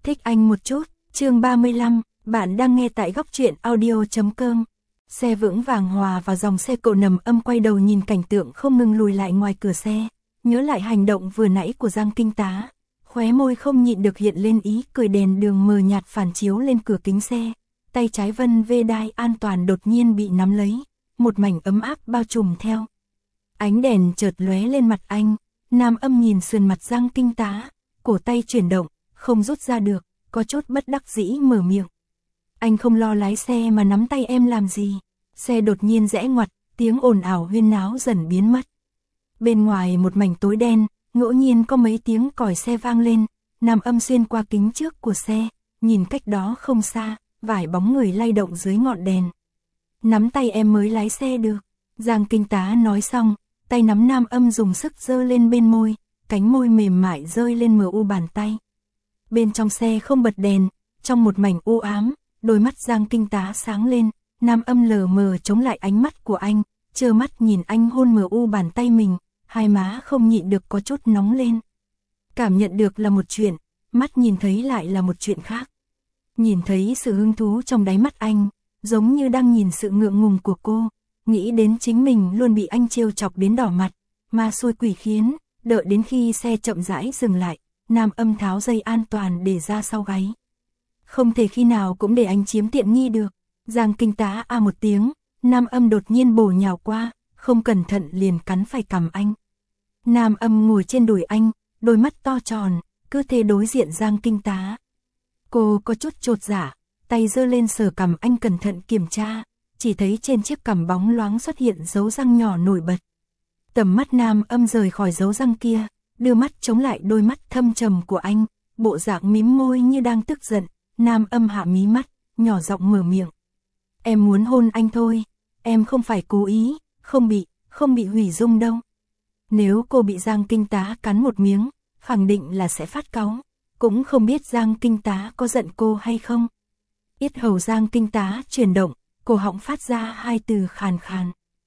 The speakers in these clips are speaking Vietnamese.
Thích anh một chút, chương 35, bạn đang nghe tại góc truyện audio.com. Xe vững vàng hòa vào dòng xe cộ Nằm Âm quay đầu nhìn cảnh tượng không ngừng lùi lại ngoài cửa xe, nhớ lại hành động vừa nãy của Giang Kinh Tá, khóe môi không nhịn được hiện lên ý cười. Đèn đường mờ nhạt phản chiếu lên cửa kính xe, tay trái vân vê đai an toàn đột nhiên bị nắm lấy, một mảnh ấm áp bao trùm theo. Ánh đèn chợt lóe lên mặt anh, Nam Âm nhìn sườn mặt Giang Kinh Tá, cổ tay chuyển động, không rút ra được, có chút bất đắc dĩ mở miệng. Anh không lo lái xe mà nắm tay em làm gì? Xe đột nhiên rẽ ngoặt, tiếng ồn ào huyên náo dần biến mất. Bên ngoài một mảnh tối đen, ngẫu nhiên có mấy tiếng còi xe vang lên, Nam Âm xuyên qua kính trước của xe, nhìn cách đó không xa, vài bóng người lay động dưới ngọn đèn. Nắm tay em mới lái xe được. Giang Kinh Tá nói xong, tay nắm Nam Âm dùng sức giơ lên bên môi, cánh môi mềm mại rơi lên mờ u bàn tay. Bên trong xe không bật đèn, trong một mảnh u ám, đôi mắt Giang Kinh Tá sáng lên, Nam Âm lờ mờ chống lại ánh mắt của anh, trơ mắt nhìn anh hôn mờ u bàn tay mình, hai má không nhịn được có chút nóng lên. Cảm nhận được là một chuyện, mắt nhìn thấy lại là một chuyện khác. Nhìn thấy sự hứng thú trong đáy mắt anh, giống như đang nhìn sự ngượng ngùng của cô, nghĩ đến chính mình luôn bị anh trêu chọc đến đỏ mặt, ma xui quỷ khiến. Đợi đến khi xe chậm rãi dừng lại, Nam Âm tháo dây an toàn để ra sau gáy. Không thể khi nào cũng để anh chiếm tiện nghi được. Giang Kinh Tá a một tiếng, Nam Âm đột nhiên bổ nhào qua, không cẩn thận liền cắn phải cằm anh. Nam Âm ngồi trên đùi anh, đôi mắt to tròn, cứ thế đối diện Giang Kinh Tá. Cô có chút chột dạ, tay giơ lên sờ cằm anh cẩn thận kiểm tra, chỉ thấy trên chiếc cằm bóng loáng xuất hiện dấu răng nhỏ nổi bật. Tầm mắt Nam Âm rời khỏi dấu răng kia, đưa mắt chống lại đôi mắt thâm trầm của anh, bộ dạng mím môi như đang tức giận. Nam Âm hạ mí mắt, nhỏ giọng mở miệng. Em muốn hôn anh thôi, em không phải cố ý, không bị hủy dung đâu. Nếu cô bị Giang Kinh Tá cắn một miếng, khẳng định là sẽ phát cáu, cũng không biết Giang Kinh Tá có giận cô hay không. Yết hầu Giang Kinh Tá chuyển động, cổ họng phát ra hai từ khàn khàn.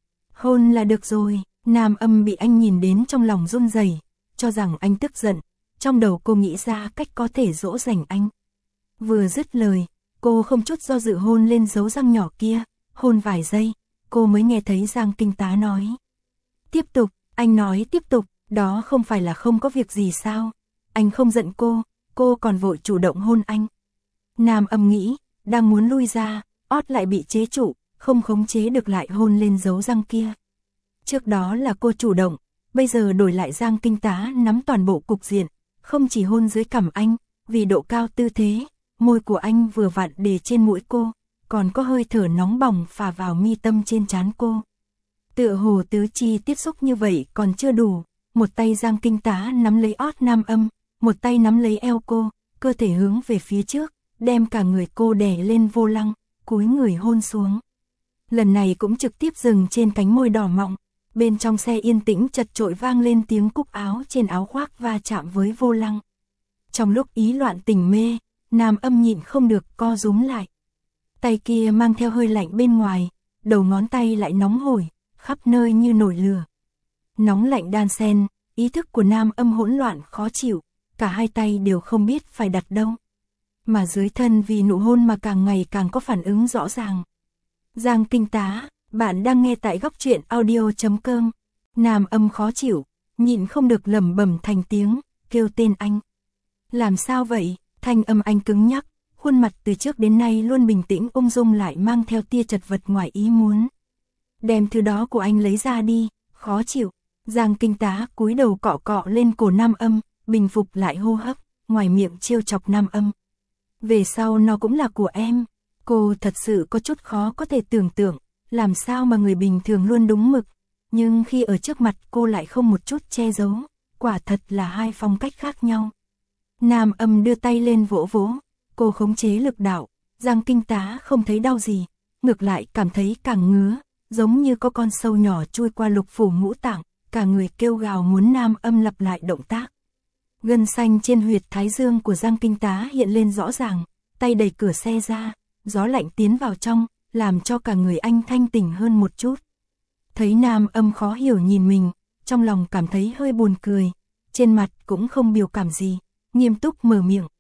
Hôn là được rồi. Nam Âm bị anh nhìn đến trong lòng run rẩy, cho rằng anh tức giận, trong đầu cô nghĩ ra cách có thể dỗ dành anh. Vừa dứt lời, cô không chút do dự hôn lên dấu răng nhỏ kia, hôn vài giây, cô mới nghe thấy Giang Kinh Tá nói. Tiếp tục, anh nói tiếp tục, đó không phải là không có việc gì sao, anh không giận cô còn vội chủ động hôn anh. Nam Âm nghĩ, đang muốn lui ra, ót lại bị chế trụ, không khống chế được lại hôn lên dấu răng kia. Trước đó là cô chủ động, bây giờ đổi lại Giang Kinh Tá nắm toàn bộ cục diện, không chỉ hôn dưới cằm anh, vì độ cao tư thế, môi của anh vừa vặn để trên mũi cô, còn có hơi thở nóng bỏng phả vào mi tâm trên trán cô. Tựa hồ tứ chi tiếp xúc như vậy còn chưa đủ, một tay Giang Kinh Tá nắm lấy ót Nam Âm, một tay nắm lấy eo cô, cơ thể hướng về phía trước, đem cả người cô đè lên vô lăng, cúi người hôn xuống. Lần này cũng trực tiếp dừng trên cánh môi đỏ mọng. Bên trong xe yên tĩnh chật chội vang lên tiếng cúc áo trên áo khoác va chạm với vô lăng. Trong lúc ý loạn tình mê, Nam Âm nhịn không được co rúm lại. Tay kia mang theo hơi lạnh bên ngoài, đầu ngón tay lại nóng hổi, khắp nơi như nổi lửa. Nóng lạnh đan xen, ý thức của Nam Âm hỗn loạn khó chịu, cả hai tay đều không biết phải đặt đâu. Mà dưới thân vì nụ hôn mà càng ngày càng có phản ứng rõ ràng. Giang Kinh Tá, bạn đang nghe tại góc truyện audio.com. Nam Âm khó chịu, nhịn không được lẩm bẩm thành tiếng, kêu tên anh. Làm sao vậy? Thanh âm anh cứng nhắc, khuôn mặt từ trước đến nay luôn bình tĩnh ung dung lại mang theo tia chật vật ngoài ý muốn. Đem thứ đó của anh lấy ra đi, khó chịu. Giang Kinh Tá cúi đầu cọ cọ lên cổ Nam Âm, bình phục lại hô hấp, ngoài miệng trêu chọc Nam Âm. Về sau nó cũng là của em. Cô thật sự có chút khó có thể tưởng tượng, làm sao mà người bình thường luôn đúng mực, nhưng khi ở trước mặt cô lại không một chút che giấu, quả thật là hai phong cách khác nhau. Nam Âm đưa tay lên vỗ vỗ, cô khống chế lực đạo, Giang Kinh Tá không thấy đau gì, ngược lại cảm thấy càng ngứa, giống như có con sâu nhỏ chui qua lục phủ ngũ tạng, cả người kêu gào muốn Nam Âm lặp lại động tác. Gân xanh trên huyệt thái dương của Giang Kinh Tá hiện lên rõ ràng, tay đẩy cửa xe ra, gió lạnh tiến vào trong, làm cho cả người anh thanh tỉnh hơn một chút. Thấy Nam Âm khó hiểu nhìn mình, trong lòng cảm thấy hơi buồn cười, trên mặt cũng không biểu cảm gì, nghiêm túc mở miệng.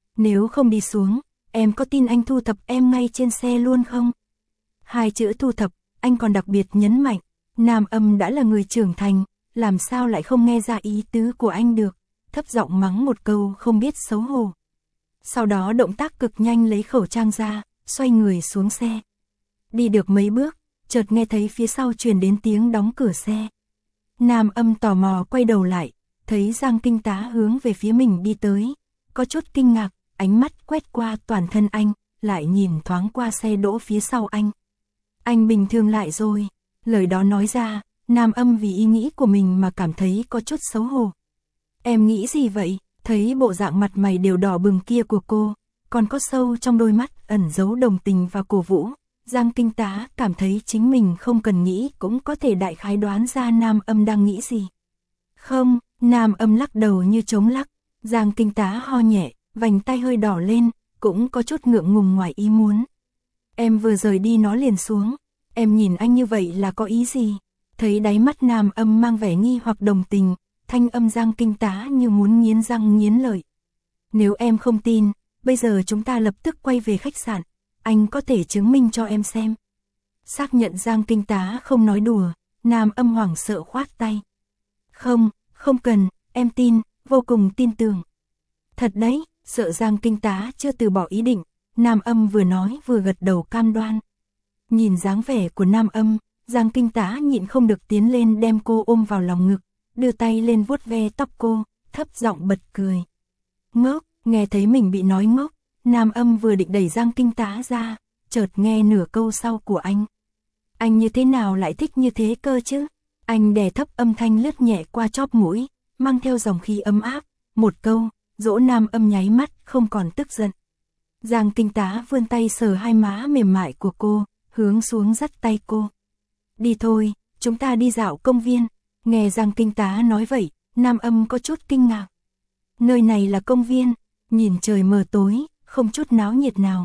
Nếu không đi xuống, em có tin anh thu thập em ngay trên xe luôn không? Hai chữ thu thập, anh còn đặc biệt nhấn mạnh, Nam Âm đã là người trưởng thành, làm sao lại không nghe ra ý tứ của anh được, thấp giọng mắng một câu không biết xấu hổ. Sau đó động tác cực nhanh lấy khẩu trang ra, xoay người xuống xe. Đi được mấy bước, chợt nghe thấy phía sau truyền đến tiếng đóng cửa xe. Nam Âm tò mò quay đầu lại, thấy Giang Kinh Tá hướng về phía mình đi tới, có chút kinh ngạc, ánh mắt quét qua toàn thân anh, lại nhìn thoáng qua xe đỗ phía sau anh. Anh bình thường lại rồi, lời đó nói ra, Nam Âm vì ý nghĩ của mình mà cảm thấy có chút xấu hổ. Em nghĩ gì vậy? Thấy bộ dạng mặt mày đều đỏ bừng kia của cô, còn có sâu trong đôi mắt ẩn giấu đồng tình và cổ vũ. Giang Kinh Tá cảm thấy chính mình không cần nghĩ cũng có thể đại khái đoán ra Nam Âm đang nghĩ gì. Không, Nam Âm lắc đầu như trống lắc. Giang Kinh Tá ho nhẹ, vành tay hơi đỏ lên, cũng có chút ngượng ngùng ngoài ý muốn. Em vừa rời đi nó liền xuống, em nhìn anh như vậy là có ý gì? Thấy đáy mắt Nam Âm mang vẻ nghi hoặc đồng tình, thanh âm Giang Kinh Tá như muốn nghiến răng nghiến lợi. Nếu em không tin, bây giờ chúng ta lập tức quay về khách sạn, anh có thể chứng minh cho em xem. Xác nhận Giang Kinh Tá không nói đùa, Nam Âm hoảng sợ khoát tay. Không, không cần, em tin, vô cùng tin tưởng. Thật đấy, sợ Giang Kinh Tá chưa từ bỏ ý định, Nam Âm vừa nói vừa gật đầu cam đoan. Nhìn dáng vẻ của Nam Âm, Giang Kinh Tá nhịn không được tiến lên đem cô ôm vào lòng ngực, đưa tay lên vuốt ve tóc cô, thấp giọng bật cười. Ngốc, nghe thấy mình bị nói ngốc, Nam Âm vừa định đẩy Giang Kinh Tá ra, chợt nghe nửa câu sau của anh. Anh như thế nào lại thích như thế cơ chứ? Anh đè thấp âm thanh lướt nhẹ qua chóp mũi, mang theo dòng khí ấm áp, một câu, dỗ Nam Âm nháy mắt, không còn tức giận. Giang Kinh Tá vươn tay sờ hai má mềm mại của cô, hướng xuống dắt tay cô. Đi thôi, chúng ta đi dạo công viên. Nghe Giang Kinh Tá nói vậy, Nam Âm có chút kinh ngạc. Nơi này là công viên, nhìn trời mờ tối, không chút náo nhiệt nào.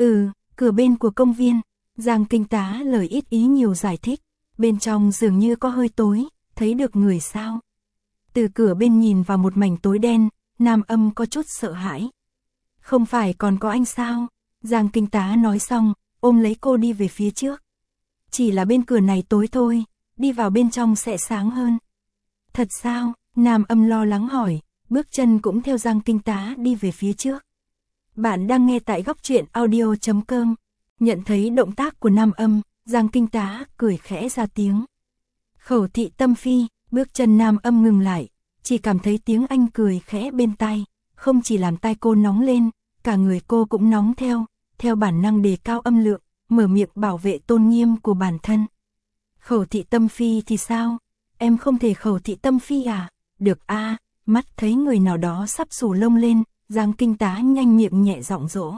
Cửa bên của công viên. Giang Kinh Tá lời ít ý nhiều giải thích, bên trong dường như có hơi tối, thấy được người sao? Từ cửa bên nhìn vào một mảnh tối đen, Nam Âm có chút sợ hãi. Không phải còn có anh sao? Giang Kinh Tá nói xong, ôm lấy cô đi về phía trước. Chỉ là bên cửa này tối thôi, đi vào bên trong sẽ sáng hơn. Thật sao? Nam Âm lo lắng hỏi, bước chân cũng theo Giang Kinh Tá đi về phía trước. Bạn đang nghe tại góc truyện audio.com. Nhận thấy động tác của Nam Âm, Giang Kinh Tá cười khẽ ra tiếng. Khẩu thị tâm phi, bước chân Nam Âm ngừng lại, chỉ cảm thấy tiếng anh cười khẽ bên tai, không chỉ làm tai cô nóng lên, cả người cô cũng nóng theo bản năng đề cao âm lượng, mở miệng bảo vệ tôn nghiêm của bản thân. Khẩu thị tâm phi thì sao? Em không thể khẩu thị tâm phi à? Được a. Mắt thấy người nào đó sắp xù lông lên, Giang Kinh Tá nhanh miệng nhẹ giọng dỗ.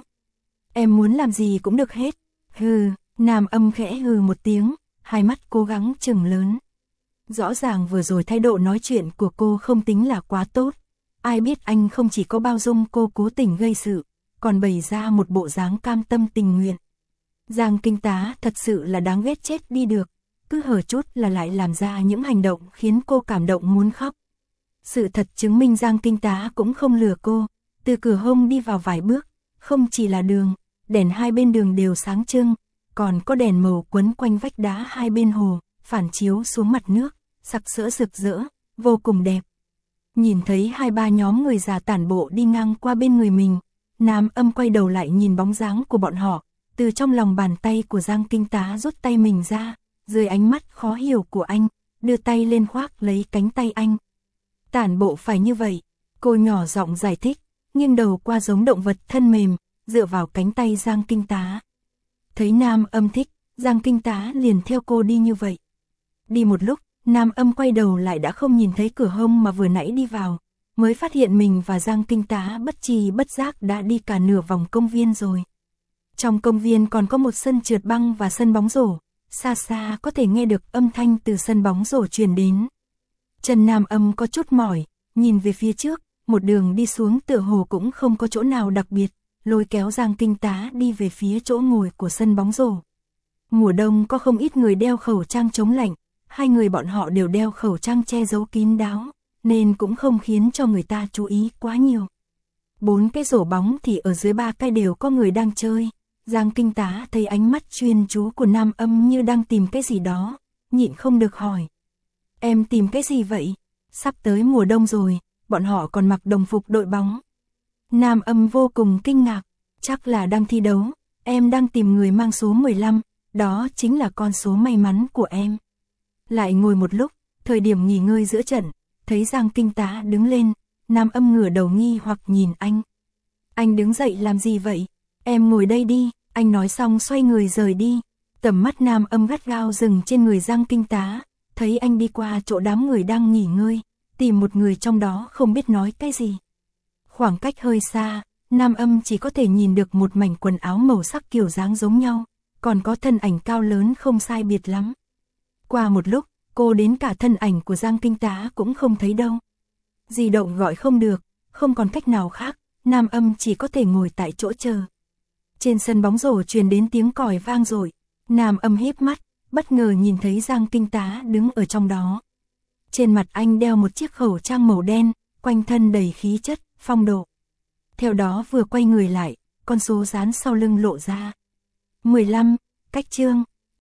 Em muốn làm gì cũng được hết. Hừ, Nam Âm khẽ hừ một tiếng, hai mắt cố gắng trừng lớn. Rõ ràng vừa rồi thái độ nói chuyện của cô không tính là quá tốt. Ai biết anh không chỉ có bao dung cô cố tình gây sự, còn bày ra một bộ dáng cam tâm tình nguyện. Giang Kinh Tá thật sự là đáng ghét chết đi được, cứ hở chút là lại làm ra những hành động khiến cô cảm động muốn khóc. Sự thật chứng minh Giang Kinh Tá cũng không lừa cô, từ cửa hông đi vào vài bước, không chỉ là đường, đèn hai bên đường đều sáng trưng, còn có đèn màu quấn quanh vách đá hai bên hồ, phản chiếu xuống mặt nước, sặc sỡ rực rỡ, vô cùng đẹp. Nhìn thấy hai ba nhóm người già tản bộ đi ngang qua bên người mình, Nam Âm quay đầu lại nhìn bóng dáng của bọn họ, từ trong lòng bàn tay của Giang Kinh Tá rút tay mình ra, dưới ánh mắt khó hiểu của anh, đưa tay lên khoác lấy cánh tay anh. Tản bộ phải như vậy, cô nhỏ giọng giải thích, nghiêng đầu qua giống động vật thân mềm, dựa vào cánh tay Giang Kinh Tá. Thấy Nam Âm thích, Giang Kinh Tá liền theo cô đi như vậy. Đi một lúc, Nam Âm quay đầu lại đã không nhìn thấy cửa hông mà vừa nãy đi vào, mới phát hiện mình và Giang Kinh Tá bất tri bất giác đã đi cả nửa vòng công viên rồi. Trong công viên còn có một sân trượt băng và sân bóng rổ, xa xa có thể nghe được âm thanh từ sân bóng rổ truyền đến. Chân Nam Âm có chút mỏi, nhìn về phía trước, một đường đi xuống tựa hồ cũng không có chỗ nào đặc biệt, lôi kéo Giang Kinh Tá đi về phía chỗ ngồi của sân bóng rổ. Mùa đông có không ít người đeo khẩu trang chống lạnh, hai người bọn họ đều đeo khẩu trang che giấu kín đáo, nên cũng không khiến cho người ta chú ý quá nhiều. 4 cái rổ bóng thì ở dưới 3 cái đều có người đang chơi. Giang Kinh Tá thấy ánh mắt chuyên chú của Nam Âm như đang tìm cái gì đó, nhịn không được hỏi. Em tìm cái gì vậy? Sắp tới mùa đông rồi, bọn họ còn mặc đồng phục đội bóng. Nam Âm vô cùng kinh ngạc, chắc là đang thi đấu, em đang tìm người mang số 15, đó chính là con số may mắn của em. Lại ngồi một lúc, thời điểm nghỉ ngơi giữa trận, thấy Giang Kinh Tá đứng lên, Nam Âm ngửa đầu nghi hoặc nhìn anh. Anh đứng dậy làm gì vậy? Em ngồi đây đi, anh nói xong xoay người rời đi. Tầm mắt Nam Âm gắt gao dừng trên người Giang Kinh Tá, thấy anh đi qua chỗ đám người đang nghỉ ngơi, tìm một người trong đó không biết nói cái gì. Khoảng cách hơi xa, Nam Âm chỉ có thể nhìn được một mảnh quần áo màu sắc kiểu dáng giống nhau, còn có thân ảnh cao lớn không sai biệt lắm. Qua một lúc, cô đến cả thân ảnh của Giang Kinh Tá cũng không thấy đâu. Di động gọi không được, không còn cách nào khác, Nam Âm chỉ có thể ngồi tại chỗ chờ. Trên sân bóng rổ truyền đến tiếng còi vang dội, Nam Âm híp mắt, bất ngờ nhìn thấy Giang Kinh Tá đứng ở trong đó. Trên mặt anh đeo một chiếc khẩu trang màu đen, quanh thân đầy khí chất, phong độ. Theo đó vừa quay người lại, con số dán sau lưng lộ ra. 15, cách chương.